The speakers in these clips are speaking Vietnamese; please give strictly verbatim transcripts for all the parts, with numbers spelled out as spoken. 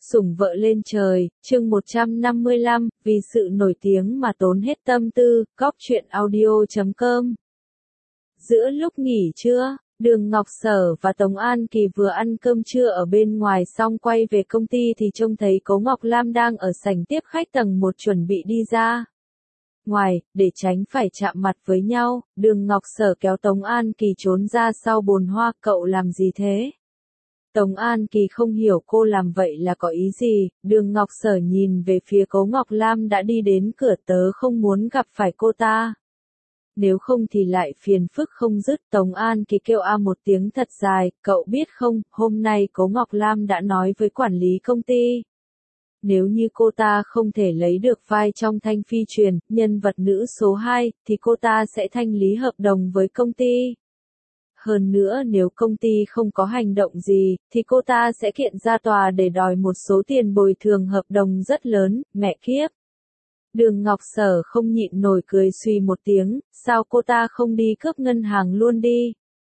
Sủng vợ lên trời, chương một trăm năm mươi lăm, vì sự nổi tiếng mà tốn hết tâm tư, góc truyện audio chấm com. Giữa lúc nghỉ trưa, Đường Ngọc Sở và Tống An Kỳ vừa ăn cơm trưa ở bên ngoài xong quay về công ty thì trông thấy Cố Ngọc Lam đang ở sảnh tiếp khách tầng một chuẩn bị đi ra ngoài, để tránh phải chạm mặt với nhau, Đường Ngọc Sở kéo Tống An Kỳ trốn ra sau bồn hoa. Cậu làm gì thế? Tống An Kỳ không hiểu cô làm vậy là có ý gì. Đường Ngọc Sở nhìn về phía Cố Ngọc Lam đã đi đến cửa. Tớ không muốn gặp phải cô ta. Nếu không thì lại phiền phức không dứt. Tống An Kỳ kêu a một tiếng thật dài. Cậu biết không, hôm nay Cố Ngọc Lam đã nói với quản lý công ty. Nếu như cô ta không thể lấy được vai trong Thanh Phi Truyền, nhân vật nữ số hai, thì cô ta sẽ thanh lý hợp đồng với công ty. Hơn nữa nếu công ty không có hành động gì, thì cô ta sẽ kiện ra tòa để đòi một số tiền bồi thường hợp đồng rất lớn. Mẹ kiếp! Đường Ngọc Sở không nhịn nổi cười suy một tiếng, sao cô ta không đi cướp ngân hàng luôn đi?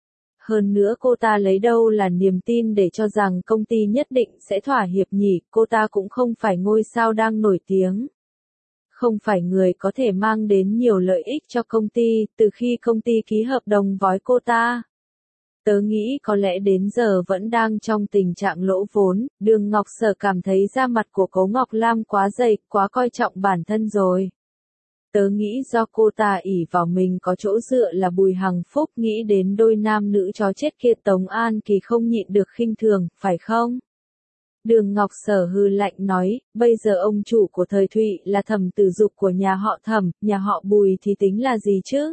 Hơn nữa cô ta lấy đâu là niềm tin để cho rằng công ty nhất định sẽ thỏa hiệp nhỉ? Cô ta cũng không phải ngôi sao đang nổi tiếng. Không phải người có thể mang đến nhiều lợi ích cho công ty, từ khi công ty ký hợp đồng với cô ta. Tớ nghĩ có lẽ đến giờ vẫn đang trong tình trạng lỗ vốn. Đường Ngọc Sở cảm thấy da mặt của Cố Ngọc Lam quá dày, quá coi trọng bản thân rồi. Tớ nghĩ do cô ta ỷ vào mình có chỗ dựa là Bùi Hằng Phúc. Nghĩ đến đôi nam nữ chó chết kia, Tống An Kỳ không nhịn được khinh thường, phải không? Đường Ngọc Sở hừ lạnh nói, bây giờ ông chủ của Thời Thụy là Thẩm Tử Dục của nhà họ Thẩm, nhà họ Bùi thì tính là gì chứ?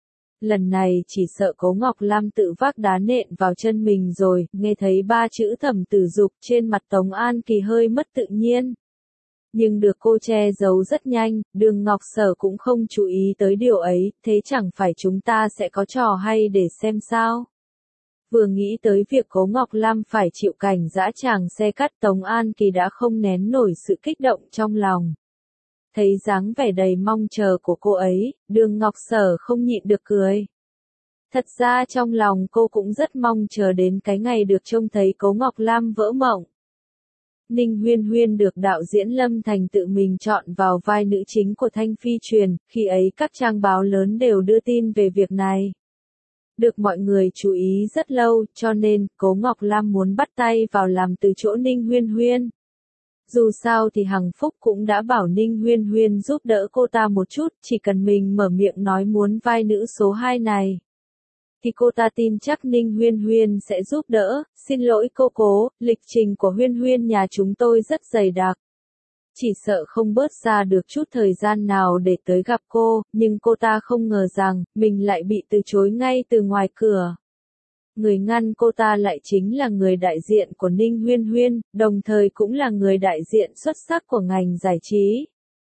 Lần này chỉ sợ Cố Ngọc Lam tự vác đá nện vào chân mình rồi. Nghe thấy ba chữ Thẩm Tử Dục, trên mặt Tống An Kỳ hơi mất tự nhiên. Nhưng được cô che giấu rất nhanh, Đường Ngọc Sở cũng không chú ý tới điều ấy. Thế chẳng phải chúng ta sẽ có trò hay để xem sao? Vừa nghĩ tới việc Cố Ngọc Lam phải chịu cảnh dã tràng xe cắt, Tống An Kỳ đã không nén nổi sự kích động trong lòng. Thấy dáng vẻ đầy mong chờ của cô ấy, Đường Ngọc Sở không nhịn được cười. Thật ra trong lòng cô cũng rất mong chờ đến cái ngày được trông thấy Cố Ngọc Lam vỡ mộng. Ninh Huyên Huyên được đạo diễn Lâm Thành tự mình chọn vào vai nữ chính của Thanh Phi Truyền, khi ấy các trang báo lớn đều đưa tin về việc này. Được mọi người chú ý rất lâu, cho nên Cố Ngọc Lam muốn bắt tay vào làm từ chỗ Ninh Huyên Huyên. Dù sao thì Hằng Phúc cũng đã bảo Ninh Huyên Huyên giúp đỡ cô ta một chút, chỉ cần mình mở miệng nói muốn vai nữ số hai này. Thì cô ta tin chắc Ninh Huyên Huyên sẽ giúp đỡ. Xin lỗi cô Cố, lịch trình của Huyên Huyên nhà chúng tôi rất dày đặc. Chỉ sợ không bớt ra được chút thời gian nào để tới gặp cô, nhưng cô ta không ngờ rằng, mình lại bị từ chối ngay từ ngoài cửa. Người ngăn cô ta lại chính là người đại diện của Ninh Huyên Huyên, đồng thời cũng là người đại diện xuất sắc của ngành giải trí.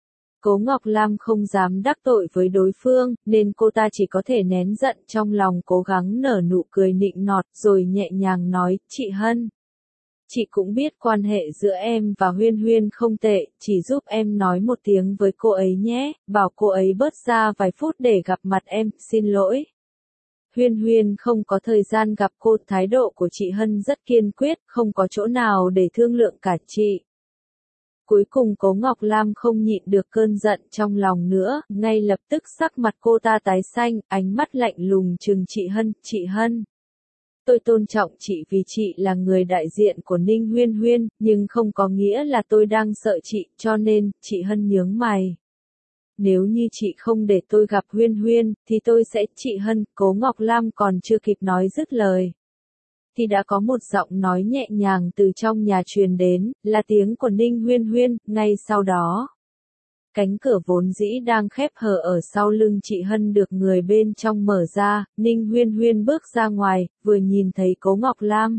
Cố Ngọc Lam không dám đắc tội với đối phương, nên cô ta chỉ có thể nén giận trong lòng, cố gắng nở nụ cười nịnh nọt, rồi nhẹ nhàng nói, chị Hân. Chị cũng biết quan hệ giữa em và Huyên Huyên không tệ, chỉ giúp em nói một tiếng với cô ấy nhé, bảo cô ấy bớt ra vài phút để gặp mặt em, xin lỗi. Huyên Huyên không có thời gian gặp cô, thái độ của chị Hân rất kiên quyết, không có chỗ nào để thương lượng cả chị. Cuối cùng Cố Ngọc Lam không nhịn được cơn giận trong lòng nữa, ngay lập tức sắc mặt cô ta tái xanh, ánh mắt lạnh lùng trừng chị Hân, chị Hân. Tôi tôn trọng chị vì chị là người đại diện của Ninh Huyên Huyên, nhưng không có nghĩa là tôi đang sợ chị, cho nên, chị Hân nhướng mày. Nếu như chị không để tôi gặp Huyên Huyên, thì tôi sẽ, chị Hân. Cố Ngọc Lam còn chưa kịp nói dứt lời. Thì đã có một giọng nói nhẹ nhàng từ trong nhà truyền đến, là tiếng của Ninh Huyên Huyên. Ngay sau đó, cánh cửa vốn dĩ đang khép hờ ở sau lưng chị Hân được người bên trong mở ra, Ninh Huyên Huyên bước ra ngoài, vừa nhìn thấy Cố Ngọc Lam.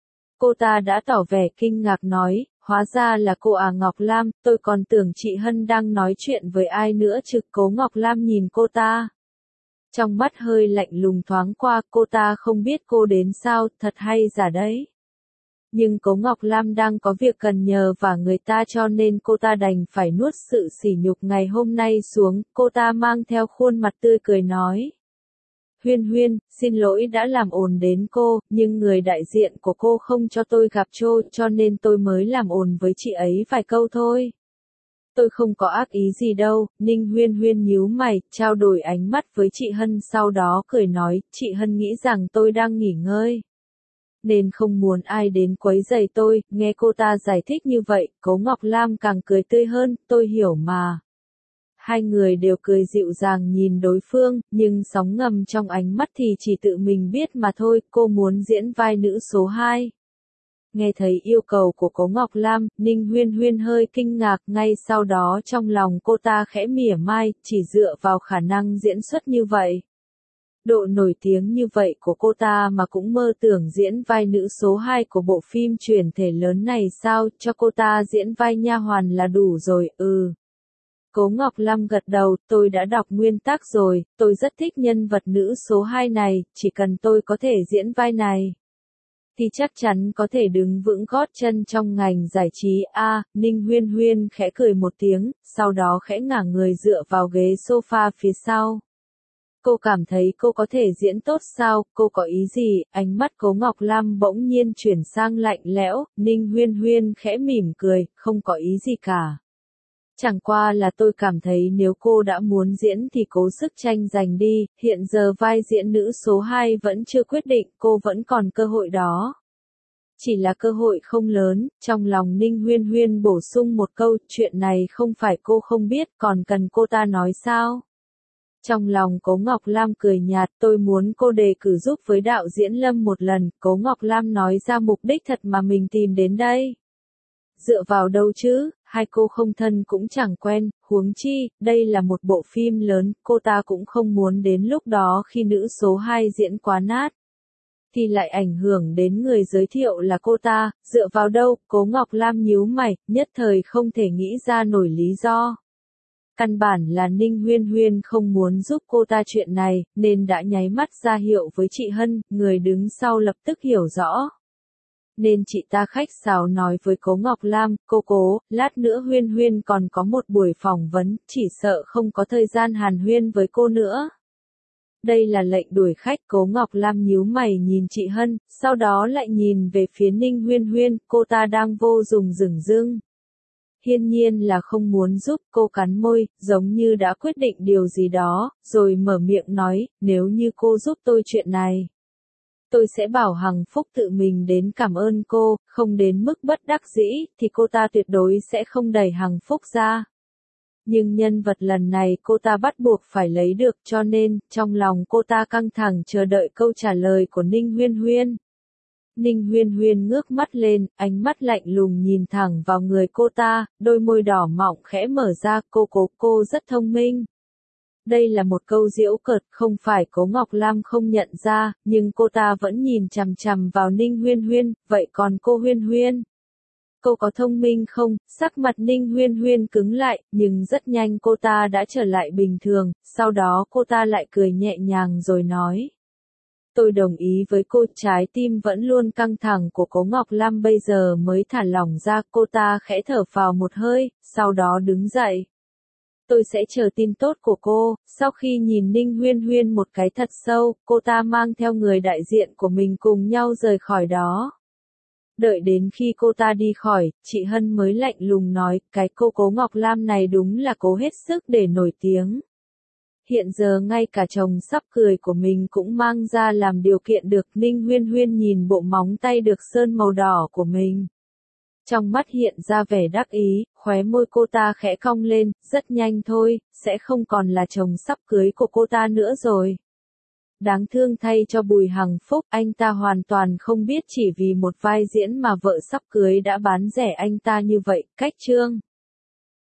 Cô ta đã tỏ vẻ kinh ngạc nói, hóa ra là cô à Ngọc Lam, tôi còn tưởng chị Hân đang nói chuyện với ai nữa chứ. Cố Ngọc Lam nhìn cô ta. Trong mắt hơi lạnh lùng thoáng qua, cô ta không biết cô đến sao, thật hay giả đấy. Nhưng Cố Ngọc Lam đang có việc cần nhờ và người ta, cho nên cô ta đành phải nuốt sự sỉ nhục ngày hôm nay xuống. Cô ta mang theo khuôn mặt tươi cười nói. Huyên Huyên, xin lỗi đã làm ồn đến cô, nhưng người đại diện của cô không cho tôi gặp Trô cho nên tôi mới làm ồn với chị ấy vài câu thôi. Tôi không có ác ý gì đâu, Ninh Huyên Huyên nhíu mày, trao đổi ánh mắt với chị Hân sau đó cười nói, chị Hân nghĩ rằng tôi đang nghỉ ngơi. Nên không muốn ai đến quấy rầy tôi, nghe cô ta giải thích như vậy, Cố Ngọc Lam càng cười tươi hơn, tôi hiểu mà. Hai người đều cười dịu dàng nhìn đối phương, nhưng sóng ngầm trong ánh mắt thì chỉ tự mình biết mà thôi, cô muốn diễn vai nữ số hai. Nghe thấy yêu cầu của Cố Ngọc Lam, Ninh Huyên Huyên hơi kinh ngạc, ngay sau đó trong lòng cô ta khẽ mỉa mai, chỉ dựa vào khả năng diễn xuất như vậy. Độ nổi tiếng như vậy của cô ta mà cũng mơ tưởng diễn vai nữ số hai của bộ phim truyền thể lớn này sao, cho cô ta diễn vai nha hoàn là đủ rồi, ừ. Cố Ngọc Lam gật đầu, tôi đã đọc nguyên tác rồi, tôi rất thích nhân vật nữ số hai này, chỉ cần tôi có thể diễn vai này thì chắc chắn có thể đứng vững gót chân trong ngành giải trí. A, à, Ninh Huyên Huyên khẽ cười một tiếng, sau đó khẽ ngả người dựa vào ghế sofa phía sau. Cô cảm thấy cô có thể diễn tốt sao, cô có ý gì, ánh mắt Cố Ngọc Lam bỗng nhiên chuyển sang lạnh lẽo, Ninh Huyên Huyên khẽ mỉm cười, không có ý gì cả. Chẳng qua là tôi cảm thấy nếu cô đã muốn diễn thì cố sức tranh giành đi, hiện giờ vai diễn nữ số hai vẫn chưa quyết định, cô vẫn còn cơ hội đó. Chỉ là cơ hội không lớn, trong lòng Ninh Huyên Huyên bổ sung một câu, chuyện này không phải cô không biết, còn cần cô ta nói sao? Trong lòng Cố Ngọc Lam cười nhạt, tôi muốn cô đề cử giúp với đạo diễn Lâm một lần, Cố Ngọc Lam nói ra mục đích thật mà mình tìm đến đây. Dựa vào đâu chứ, hai cô không thân cũng chẳng quen, huống chi, đây là một bộ phim lớn, cô ta cũng không muốn đến lúc đó khi nữ số hai diễn quá nát. Thì lại ảnh hưởng đến người giới thiệu là cô ta, dựa vào đâu, Cố Ngọc Lam nhíu mày, nhất thời không thể nghĩ ra nổi lý do. Căn bản là Ninh Huyên Huyên không muốn giúp cô ta chuyện này, nên đã nháy mắt ra hiệu với chị Hân, người đứng sau lập tức hiểu rõ. Nên chị ta khách sáo nói với Cố Ngọc Lam, cô Cố, lát nữa Huyên Huyên còn có một buổi phỏng vấn, chỉ sợ không có thời gian hàn huyên với cô nữa. Đây là lệnh đuổi khách. Cố Ngọc Lam nhíu mày nhìn chị Hân, sau đó lại nhìn về phía Ninh Huyên Huyên, cô ta đang vô dụng dửng dưng. Hiển nhiên là không muốn giúp, cô cắn môi, giống như đã quyết định điều gì đó, rồi mở miệng nói, nếu như cô giúp tôi chuyện này. Tôi sẽ bảo Hằng Phúc tự mình đến cảm ơn cô, không đến mức bất đắc dĩ, thì cô ta tuyệt đối sẽ không đẩy Hằng Phúc ra. Nhưng nhân vật lần này cô ta bắt buộc phải lấy được cho nên, trong lòng cô ta căng thẳng chờ đợi câu trả lời của Ninh Huyên Huyên. Ninh Huyên Huyên ngước mắt lên, ánh mắt lạnh lùng nhìn thẳng vào người cô ta, đôi môi đỏ mọng khẽ mở ra, cô cố cô rất thông minh. Đây là một câu giễu cợt, không phải Cố Ngọc Lam không nhận ra, nhưng cô ta vẫn nhìn chằm chằm vào Ninh Huyên Huyên, vậy còn cô Huyên Huyên? Cô có thông minh không? Sắc mặt Ninh Huyên Huyên cứng lại, nhưng rất nhanh cô ta đã trở lại bình thường, sau đó cô ta lại cười nhẹ nhàng rồi nói. Tôi đồng ý với cô, trái tim vẫn luôn căng thẳng của Cố Ngọc Lam bây giờ mới thả lỏng ra, cô ta khẽ thở phào một hơi, sau đó đứng dậy. Tôi sẽ chờ tin tốt của cô. Sau khi nhìn Ninh Huyên Huyên một cái thật sâu, cô ta mang theo người đại diện của mình cùng nhau rời khỏi đó. Đợi đến khi cô ta đi khỏi, chị Hân mới lạnh lùng nói, cái cô Cố Ngọc Lam này đúng là cố hết sức để nổi tiếng. Hiện giờ ngay cả chồng sắp cười của mình cũng mang ra làm điều kiện được. Ninh Huyên Huyên nhìn bộ móng tay được sơn màu đỏ của mình. Trong mắt hiện ra vẻ đắc ý, khóe môi cô ta khẽ cong lên, rất nhanh thôi, sẽ không còn là chồng sắp cưới của cô ta nữa rồi. Đáng thương thay cho Bùi Hằng Phúc, anh ta hoàn toàn không biết chỉ vì một vai diễn mà vợ sắp cưới đã bán rẻ anh ta như vậy. Cách chương